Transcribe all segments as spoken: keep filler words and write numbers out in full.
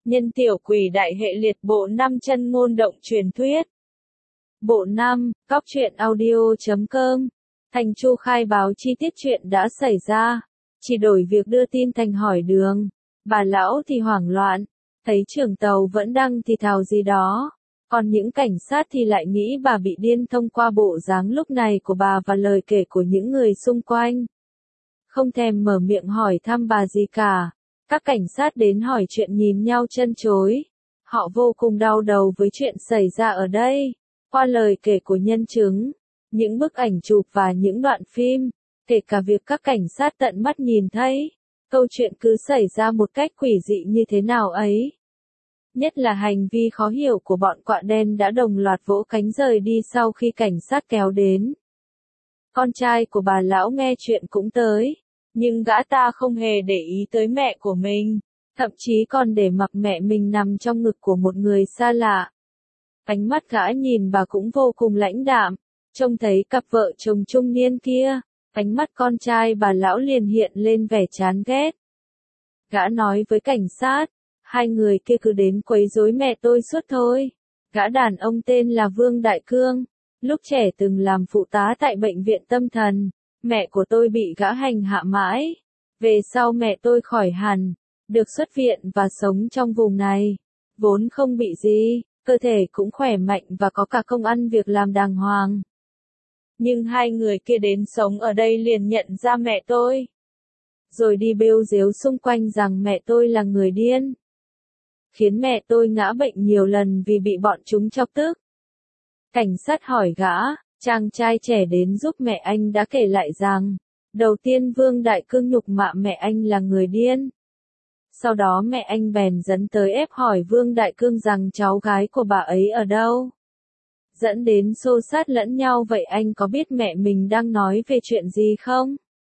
Nhân tiểu quỷ đại hệ liệt bộ năm chân ngôn động truyền thuyết. Bộ năm, cóc truyện audio chấm com. Thành Chu khai báo chi tiết chuyện đã xảy ra. Chỉ đổi việc đưa tin Thành hỏi đường. Bà lão thì hoảng loạn. Thấy trưởng tàu vẫn đang thì thào gì đó. Còn những cảnh sát thì lại nghĩ bà bị điên thông qua bộ dáng lúc này của bà và lời kể của những người xung quanh. Không thèm mở miệng hỏi thăm bà gì cả. Các cảnh sát đến hỏi chuyện nhìn nhau chân chối. Họ vô cùng đau đầu với chuyện xảy ra ở đây. Qua lời kể của nhân chứng, những bức ảnh chụp và những đoạn phim, kể cả việc các cảnh sát tận mắt nhìn thấy, câu chuyện cứ xảy ra một cách quỷ dị như thế nào ấy. Nhất là hành vi khó hiểu của bọn quạ đen đã đồng loạt vỗ cánh rời đi sau khi cảnh sát kéo đến. Con trai của bà lão nghe chuyện cũng tới. Nhưng gã ta không hề để ý tới mẹ của mình, thậm chí còn để mặc mẹ mình nằm trong ngực của một người xa lạ. Ánh mắt gã nhìn bà cũng vô cùng lãnh đạm, trông thấy cặp vợ chồng trung niên kia, ánh mắt con trai bà lão liền hiện lên vẻ chán ghét. Gã nói với cảnh sát, hai người kia cứ đến quấy rối mẹ tôi suốt thôi. Gã đàn ông tên là Vương Đại Cương, lúc trẻ từng làm phụ tá tại bệnh viện tâm thần. Mẹ của tôi bị gã hành hạ mãi. Về sau mẹ tôi khỏi hẳn, được xuất viện và sống trong vùng này. Vốn không bị gì, cơ thể cũng khỏe mạnh và có cả công ăn việc làm đàng hoàng. Nhưng hai người kia đến sống ở đây liền nhận ra mẹ tôi. Rồi đi bêu rếu xung quanh rằng mẹ tôi là người điên. Khiến mẹ tôi ngã bệnh nhiều lần vì bị bọn chúng chọc tức. Cảnh sát hỏi gã. Chàng trai trẻ đến giúp mẹ anh đã kể lại rằng, đầu tiên Vương Đại Cương nhục mạ mẹ anh là người điên. Sau đó mẹ anh bèn dẫn tới ép hỏi Vương Đại Cương rằng cháu gái của bà ấy ở đâu. Dẫn đến xô sát lẫn nhau. Vậy anh có biết mẹ mình đang nói về chuyện gì không?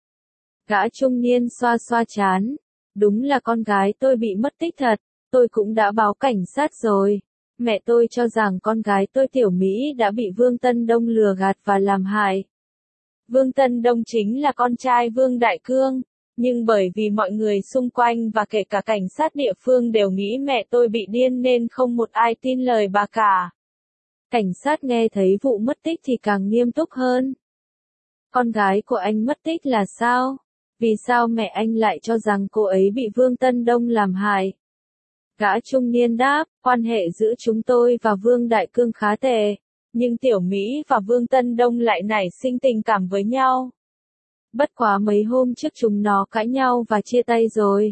Gã trung niên xoa xoa trán. Đúng là con gái tôi bị mất tích thật, tôi cũng đã báo cảnh sát rồi. Mẹ tôi cho rằng con gái tôi Tiểu Mỹ đã bị Vương Tân Đông lừa gạt và làm hại. Vương Tân Đông chính là con trai Vương Đại Cương, nhưng bởi vì mọi người xung quanh và kể cả cảnh sát địa phương đều nghĩ mẹ tôi bị điên nên không một ai tin lời bà cả. Cảnh sát nghe thấy vụ mất tích thì càng nghiêm túc hơn. Con gái của anh mất tích là sao? Vì sao mẹ anh lại cho rằng cô ấy bị Vương Tân Đông làm hại? Gã trung niên đáp, quan hệ giữa chúng tôi và Vương Đại Cương khá tệ, nhưng Tiểu Mỹ và Vương Tân Đông lại nảy sinh tình cảm với nhau. Bất quá mấy hôm trước chúng nó cãi nhau và chia tay rồi.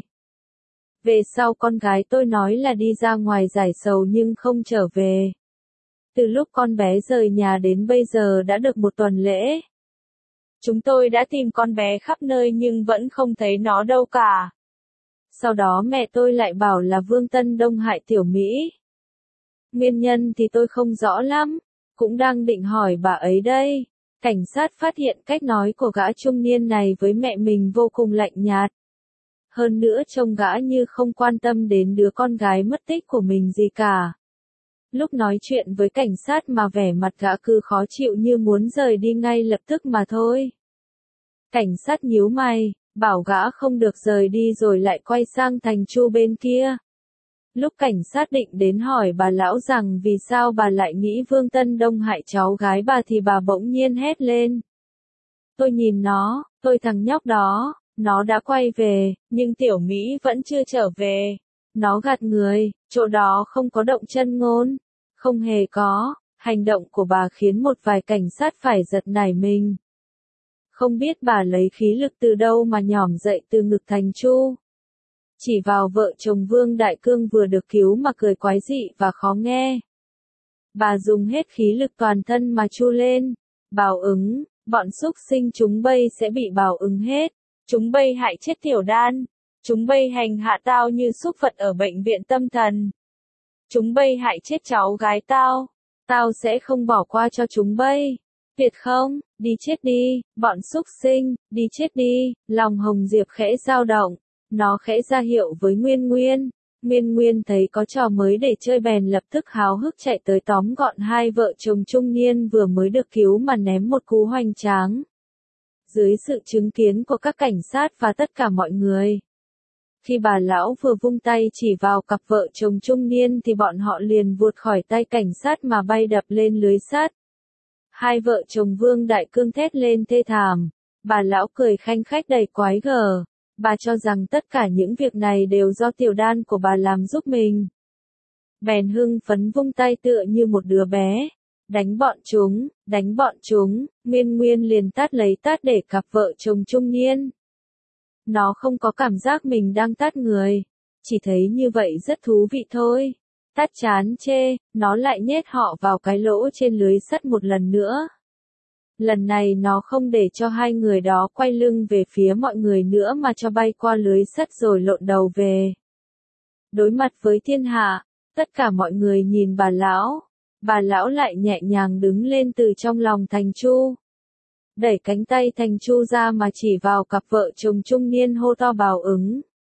Về sau con gái tôi nói là đi ra ngoài giải sầu nhưng không trở về. Từ lúc con bé rời nhà đến bây giờ đã được một tuần lễ. Chúng tôi đã tìm con bé khắp nơi nhưng vẫn không thấy nó đâu cả. Sau đó mẹ tôi lại bảo là Vương Tân Đông hại Tiểu Mỹ. Nguyên nhân thì tôi không rõ lắm, cũng đang định hỏi bà ấy đây. Cảnh sát phát hiện cách nói của gã trung niên này với mẹ mình vô cùng lạnh nhạt. Hơn nữa trông gã như không quan tâm đến đứa con gái mất tích của mình gì cả. Lúc nói chuyện với cảnh sát mà vẻ mặt gã cứ khó chịu như muốn rời đi ngay lập tức mà thôi. Cảnh sát nhíu mày. Bảo gã không được rời đi rồi lại quay sang Thành Chu bên kia. Lúc cảnh sát định đến hỏi bà lão rằng vì sao bà lại nghĩ Vương Tân Đông hại cháu gái bà thì bà bỗng nhiên hét lên. Tôi nhìn nó, tôi thằng nhóc đó, nó đã quay về, nhưng Tiểu Mỹ vẫn chưa trở về. Nó gạt người, chỗ đó không có động chân ngôn. Không hề có, hành động của bà khiến một vài cảnh sát phải giật nảy mình. Không biết bà lấy khí lực từ đâu mà nhỏm dậy từ ngực Thành Chu. Chỉ vào vợ chồng Vương Đại Cương vừa được cứu mà cười quái dị và khó nghe. Bà dùng hết khí lực toàn thân mà chu lên. Báo ứng, bọn súc sinh chúng bây sẽ bị báo ứng hết. Chúng bây hại chết Tiểu Đan. Chúng bây hành hạ tao như súc vật ở bệnh viện tâm thần. Chúng bây hại chết cháu gái tao. Tao sẽ không bỏ qua cho chúng bây. Tuyệt không, đi chết đi, bọn súc sinh, đi chết đi. Lòng Hồng Diệp khẽ dao động, nó khẽ ra hiệu với Nguyên Nguyên. Nguyên Nguyên thấy có trò mới để chơi bèn lập tức háo hức chạy tới tóm gọn hai vợ chồng trung niên vừa mới được cứu mà ném một cú hoành tráng. Dưới sự chứng kiến của các cảnh sát và tất cả mọi người, Khi bà lão vừa vung tay chỉ vào cặp vợ chồng trung niên thì bọn họ liền vụt khỏi tay cảnh sát mà bay đập lên lưới sắt. Hai vợ chồng Vương Đại Cương thét lên thê thảm. Bà lão cười khanh khách đầy quái gở. Bà cho rằng tất cả những việc này đều do tiểu đan của bà làm giúp mình. Bèn hưng phấn vung tay tựa như một đứa bé. Đánh bọn chúng, đánh bọn chúng, Nguyên Nguyên liền tát lấy tát để cặp vợ chồng trung niên. Nó không có cảm giác mình đang tát người, chỉ thấy như vậy rất thú vị thôi. Tát chán chê, nó lại nhét họ vào cái lỗ trên lưới sắt một lần nữa. Lần này nó không để cho hai người đó quay lưng về phía mọi người nữa mà cho bay qua lưới sắt rồi lộn đầu về. Đối mặt với thiên hạ, tất cả mọi người nhìn bà lão. Bà lão lại nhẹ nhàng đứng lên từ trong lòng Thành Chu. Đẩy cánh tay Thành Chu ra mà chỉ vào cặp vợ chồng trung niên hô to báo ứng.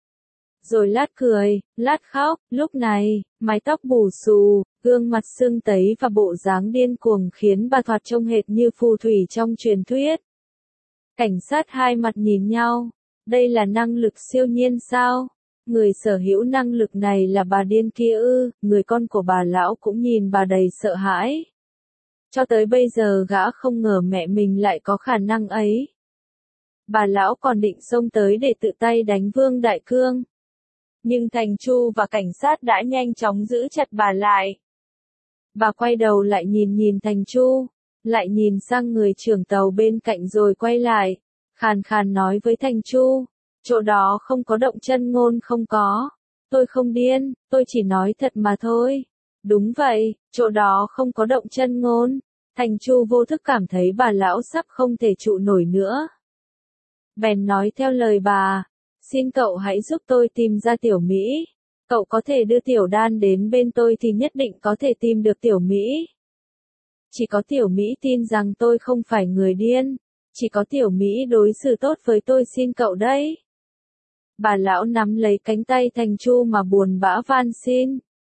Rồi lát cười, lát khóc, lúc này, mái tóc bù xù, gương mặt sưng tấy và bộ dáng điên cuồng khiến bà thoạt trông hệt như phù thủy trong truyền thuyết. Cảnh sát hai mặt nhìn nhau, đây là năng lực siêu nhiên sao? Người sở hữu năng lực này là bà điên kia ư? Người con của bà lão cũng nhìn bà đầy sợ hãi. Cho tới bây giờ gã không ngờ mẹ mình lại có khả năng ấy. Bà lão còn định xông tới để tự tay đánh Vương Đại Cương. Nhưng Thành Chu và cảnh sát đã nhanh chóng giữ chặt bà lại. Bà quay đầu lại nhìn nhìn Thành Chu, lại nhìn sang người trưởng tàu bên cạnh rồi quay lại, khàn khàn nói với Thành Chu, chỗ đó không có động chân ngôn không có. Tôi không điên, tôi chỉ nói thật mà thôi. Đúng vậy, chỗ đó không có động chân ngôn. Thành Chu vô thức cảm thấy bà lão sắp không thể trụ nổi nữa. Bèn nói theo lời bà, xin cậu hãy giúp tôi tìm ra Tiểu Mỹ. Cậu có thể đưa Tiểu Đan đến bên tôi thì nhất định có thể tìm được Tiểu Mỹ. Chỉ có Tiểu Mỹ tin rằng tôi không phải người điên. Chỉ có Tiểu Mỹ đối xử tốt với tôi xin cậu đấy. Bà lão nắm lấy cánh tay Thành Chu mà buồn bã van xin.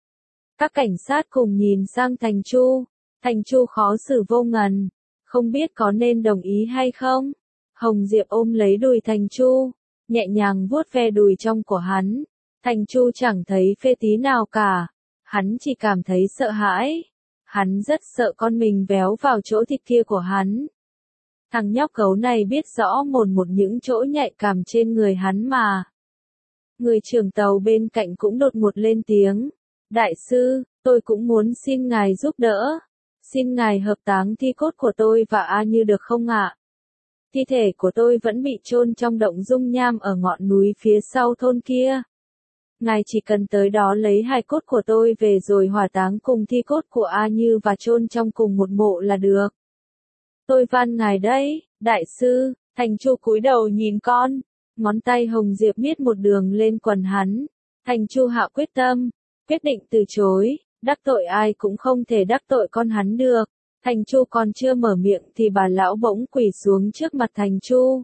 Các cảnh sát cùng nhìn sang Thành Chu. Thành Chu khó xử vô ngần, không biết có nên đồng ý hay không. Hồng Diệp ôm lấy đùi Thành Chu, nhẹ nhàng vuốt ve đùi trong của hắn. Thành Chu chẳng thấy phê tí nào cả, hắn chỉ cảm thấy sợ hãi. Hắn rất sợ con mình véo vào chỗ thịt kia của hắn. Thằng nhóc gấu này biết rõ một một những chỗ nhạy cảm trên người hắn mà. Người trưởng tàu bên cạnh cũng đột ngột lên tiếng. Đại sư, tôi cũng muốn xin ngài giúp đỡ. Xin ngài hợp táng thi cốt của tôi và A Như được không ạ? Thi thể của tôi vẫn bị chôn trong động dung nham ở ngọn núi phía sau thôn kia. Ngài chỉ cần tới đó lấy hài cốt của tôi về rồi hỏa táng cùng thi cốt của A Như và chôn trong cùng một mộ là được. Tôi van ngài đấy, đại sư. Thành Chu cúi đầu nhìn con, ngón tay Hồng Diệp miết một đường lên quần hắn. Thành Chu hạ quyết tâm, quyết định từ chối. Đắc tội ai cũng không thể đắc tội con hắn được. Thành Chu còn chưa mở miệng thì bà lão bỗng quỳ xuống trước mặt Thành Chu.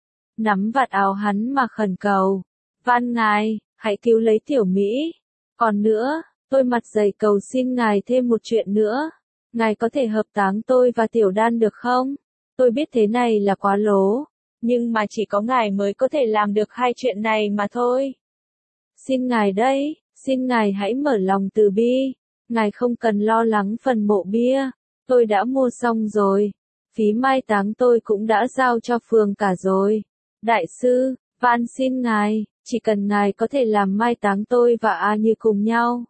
Nắm vạt áo hắn mà khẩn cầu. Van ngài, hãy cứu lấy Tiểu Mỹ. Còn nữa, tôi mặt dày cầu xin ngài thêm một chuyện nữa. Ngài có thể hợp táng tôi và Tiểu Đan được không? Tôi biết thế này là quá lố. Nhưng mà chỉ có ngài mới có thể làm được hai chuyện này mà thôi. Xin ngài đây, xin ngài hãy mở lòng từ bi. Ngài không cần lo lắng phần mộ bia, tôi đã mua xong rồi. Phí mai táng tôi cũng đã giao cho phường cả rồi. Đại sư, van xin ngài, chỉ cần ngài có thể làm mai táng tôi và A Như cùng nhau.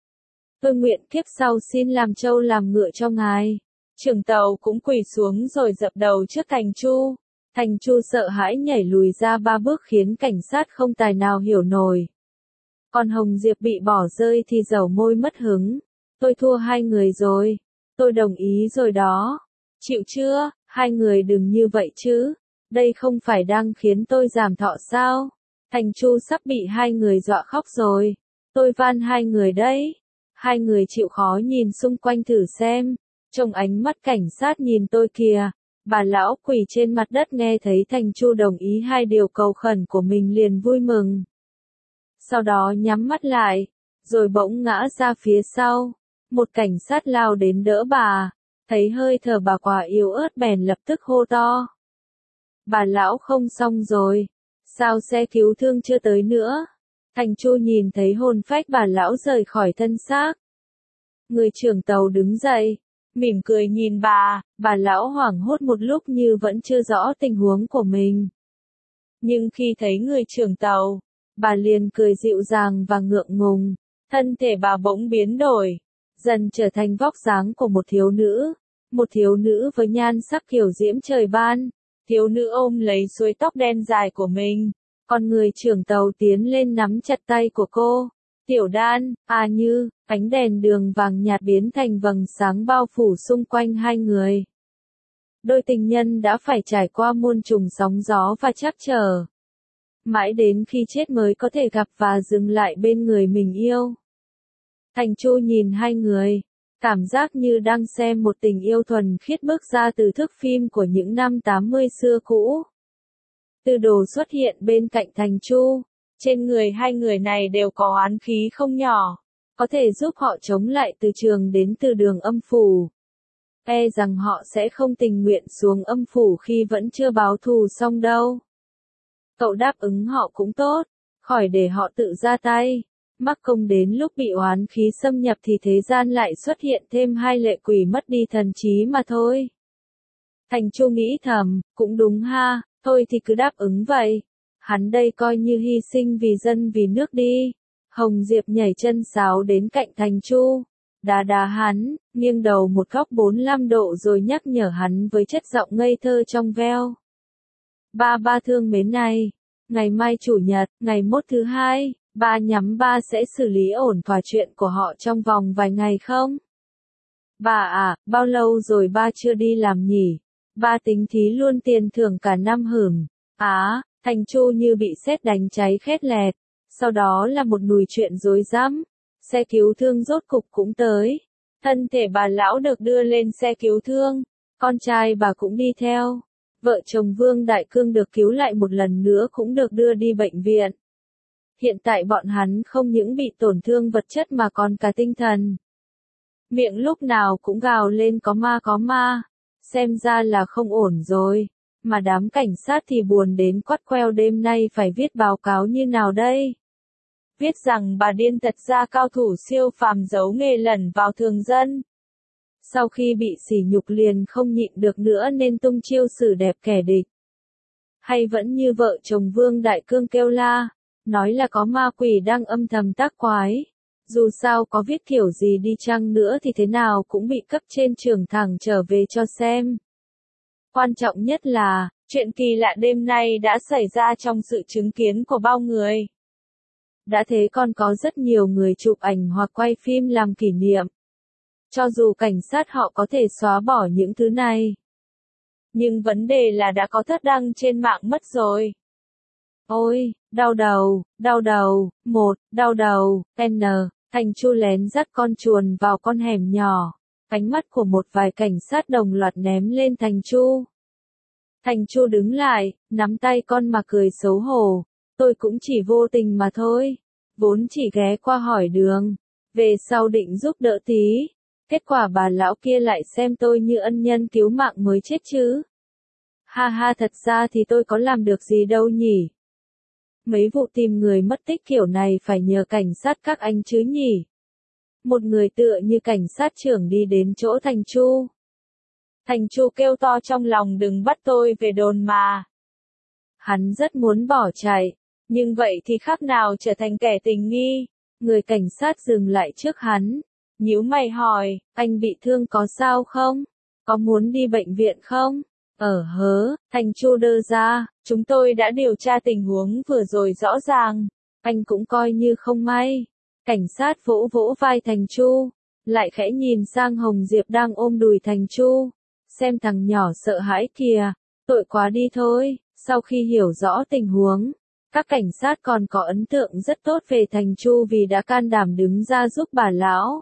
Tôi nguyện kiếp sau xin làm trâu làm ngựa cho ngài. Trưởng tàu cũng quỳ xuống rồi dập đầu trước Thành Chu. Thành Chu sợ hãi nhảy lùi ra ba bước khiến cảnh sát không tài nào hiểu nổi. Còn Hồng Diệp bị bỏ rơi thì dầu môi mất hứng. Tôi thua hai người rồi. Tôi đồng ý rồi đó. Chịu chưa? Hai người đừng như vậy chứ. Đây không phải đang khiến tôi giảm thọ sao? Thành Chu sắp bị hai người dọa khóc rồi. Tôi van hai người đấy. Hai người chịu khó nhìn xung quanh thử xem. Trong ánh mắt cảnh sát nhìn tôi kìa. Bà lão quỳ trên mặt đất nghe thấy Thành Chu đồng ý hai điều cầu khẩn của mình liền vui mừng. Sau đó nhắm mắt lại, rồi bỗng ngã ra phía sau. Một cảnh sát lao đến đỡ bà, thấy hơi thở bà quả yếu ớt bèn lập tức hô to. Bà lão không xong rồi, sao xe cứu thương chưa tới nữa? Thành Chu nhìn thấy hồn phách bà lão rời khỏi thân xác. Người trưởng tàu đứng dậy, mỉm cười nhìn bà, bà lão hoảng hốt một lúc như vẫn chưa rõ tình huống của mình. Nhưng khi thấy người trưởng tàu, bà liền cười dịu dàng và ngượng ngùng, thân thể bà bỗng biến đổi, dần trở thành vóc dáng của một thiếu nữ, một thiếu nữ với nhan sắc kiểu diễm trời ban, thiếu nữ ôm lấy suối tóc đen dài của mình, còn người trưởng tàu tiến lên nắm chặt tay của cô. Tiểu Đan, à như, ánh đèn đường vàng nhạt biến thành vầng sáng bao phủ xung quanh hai người. Đôi tình nhân đã phải trải qua muôn trùng sóng gió và trắc trở. Mãi đến khi chết mới có thể gặp và dừng lại bên người mình yêu. Thành Chu nhìn hai người, cảm giác như đang xem một tình yêu thuần khiết bước ra từ thước phim của những năm tám mươi xưa cũ. Tư Đồ xuất hiện bên cạnh Thành Chu. Trên người hai người này đều có oán khí không nhỏ, có thể giúp họ chống lại từ trường đến từ đường âm phủ. E rằng họ sẽ không tình nguyện xuống âm phủ khi vẫn chưa báo thù xong đâu. Cậu đáp ứng họ cũng tốt, khỏi để họ tự ra tay. Mắc công đến lúc bị oán khí xâm nhập thì thế gian lại xuất hiện thêm hai lệ quỷ mất đi thần trí mà thôi. Thành Chu nghĩ thầm, cũng đúng ha, thôi thì cứ đáp ứng vậy. Hắn đây coi như hy sinh vì dân vì nước đi. Hồng Diệp nhảy chân sáo đến cạnh Thành Chu, đá đá hắn, nghiêng đầu một góc bốn mươi lăm độ rồi nhắc nhở hắn với chất giọng ngây thơ trong veo. Ba ba thương mến này, ngày mai chủ nhật, ngày mốt thứ hai, ba nhắm ba sẽ xử lý ổn thỏa chuyện của họ trong vòng vài ngày không? Bà à, bao lâu rồi ba chưa đi làm nhỉ? Ba tính thí luôn tiền thưởng cả năm hửm. Á, Thành Chu như bị sét đánh cháy khét lẹt. Sau đó là một nùi chuyện rối rắm. Xe cứu thương rốt cục cũng tới. Thân thể bà lão được đưa lên xe cứu thương. Con trai bà cũng đi theo. Vợ chồng Vương Đại Cương được cứu lại một lần nữa cũng được đưa đi bệnh viện. Hiện tại bọn hắn không những bị tổn thương vật chất mà còn cả tinh thần. Miệng lúc nào cũng gào lên có ma có ma. Xem ra là không ổn rồi. Mà đám cảnh sát thì buồn đến quắt queo đêm nay phải viết báo cáo như nào đây? Viết rằng bà điên thật ra cao thủ siêu phàm giấu nghề lẩn vào thường dân. Sau khi bị sỉ nhục liền không nhịn được nữa nên tung chiêu xử đẹp kẻ địch. Hay vẫn như vợ chồng Vương Đại Cương kêu la, nói là có ma quỷ đang âm thầm tác quái. Dù sao có viết kiểu gì đi chăng nữa thì thế nào cũng bị cấp trên trưởng thẳng trở về cho xem. Quan trọng nhất là, chuyện kỳ lạ đêm nay đã xảy ra trong sự chứng kiến của bao người. Đã thế còn có rất nhiều người chụp ảnh hoặc quay phim làm kỷ niệm. Cho dù cảnh sát họ có thể xóa bỏ những thứ này. Nhưng vấn đề là đã có thất đăng trên mạng mất rồi. Ôi, đau đầu, đau đầu, một, đau đầu, N, Thành Chu lén dắt con chuồn vào con hẻm nhỏ. Ánh mắt của một vài cảnh sát đồng loạt ném lên Thành Chu. Thành Chu đứng lại, nắm tay con mà cười xấu hổ. Tôi cũng chỉ vô tình mà thôi. Vốn chỉ ghé qua hỏi đường. Về sau định giúp đỡ tí. Kết quả bà lão kia lại xem tôi như ân nhân cứu mạng mới chết chứ. Ha ha, thật ra thì tôi có làm được gì đâu nhỉ. Mấy vụ tìm người mất tích kiểu này phải nhờ cảnh sát các anh chứ nhỉ. Một người tựa như cảnh sát trưởng đi đến chỗ Thành Chu. Thành Chu kêu to trong lòng, đừng bắt tôi về đồn mà. Hắn rất muốn bỏ chạy, nhưng vậy thì khác nào trở thành kẻ tình nghi. Người cảnh sát dừng lại trước hắn, nhíu mày hỏi, anh bị thương có sao không? Có muốn đi bệnh viện không? Ở hớ, Thành Chu đơ ra, chúng tôi đã điều tra tình huống vừa rồi rõ ràng. Anh cũng coi như không may. Cảnh sát vỗ vỗ vai Thành Chu, lại khẽ nhìn sang Hồng Diệp đang ôm đùi Thành Chu. Xem thằng nhỏ sợ hãi kìa, tội quá đi thôi. Sau khi hiểu rõ tình huống, các cảnh sát còn có ấn tượng rất tốt về Thành Chu vì đã can đảm đứng ra giúp bà lão.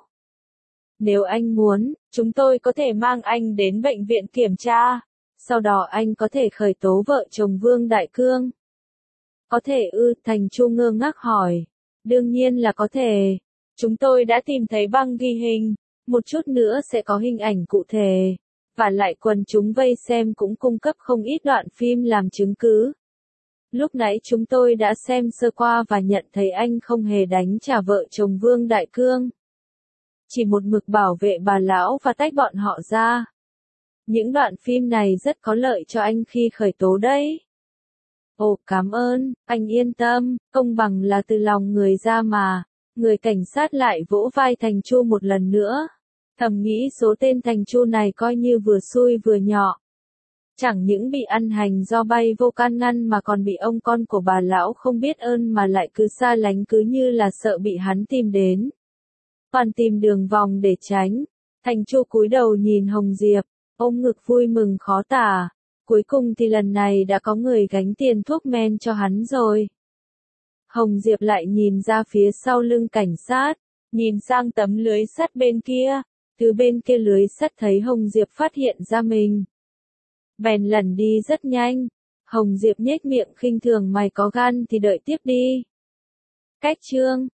Nếu anh muốn, chúng tôi có thể mang anh đến bệnh viện kiểm tra. Sau đó anh có thể khởi tố vợ chồng Vương Đại Cương. Có thể ư? Thành Chu ngơ ngác hỏi. Đương nhiên là có thể. Chúng tôi đã tìm thấy băng ghi hình. Một chút nữa sẽ có hình ảnh cụ thể. Và lại quần chúng vây xem cũng cung cấp không ít đoạn phim làm chứng cứ. Lúc nãy chúng tôi đã xem sơ qua và nhận thấy anh không hề đánh trả vợ chồng Vương Đại Cương. Chỉ một mực bảo vệ bà lão và tách bọn họ ra. Những đoạn phim này rất có lợi cho anh khi khởi tố đấy. Ồ, cảm ơn, anh yên tâm, công bằng là từ lòng người ra mà. Người cảnh sát lại vỗ vai Thành Chu một lần nữa. Thầm nghĩ số tên Thành Chu này coi như vừa xui vừa nhọ. Chẳng những bị ăn hành do bay vô can ngăn mà còn bị ông con của bà lão không biết ơn mà lại cứ xa lánh, cứ như là sợ bị hắn tìm đến. Toàn tìm đường vòng để tránh. Thành Chu cúi đầu nhìn Hồng Diệp, ôm ngực vui mừng khó tả. Cuối cùng thì lần này đã có người gánh tiền thuốc men cho hắn rồi. Hồng Diệp lại nhìn ra phía sau lưng cảnh sát, nhìn sang tấm lưới sắt bên kia. Từ bên kia lưới sắt thấy Hồng Diệp phát hiện ra mình. Bèn lẩn đi rất nhanh. Hồng Diệp nhếch miệng khinh thường, mày có gan thì đợi tiếp đi. Cách chương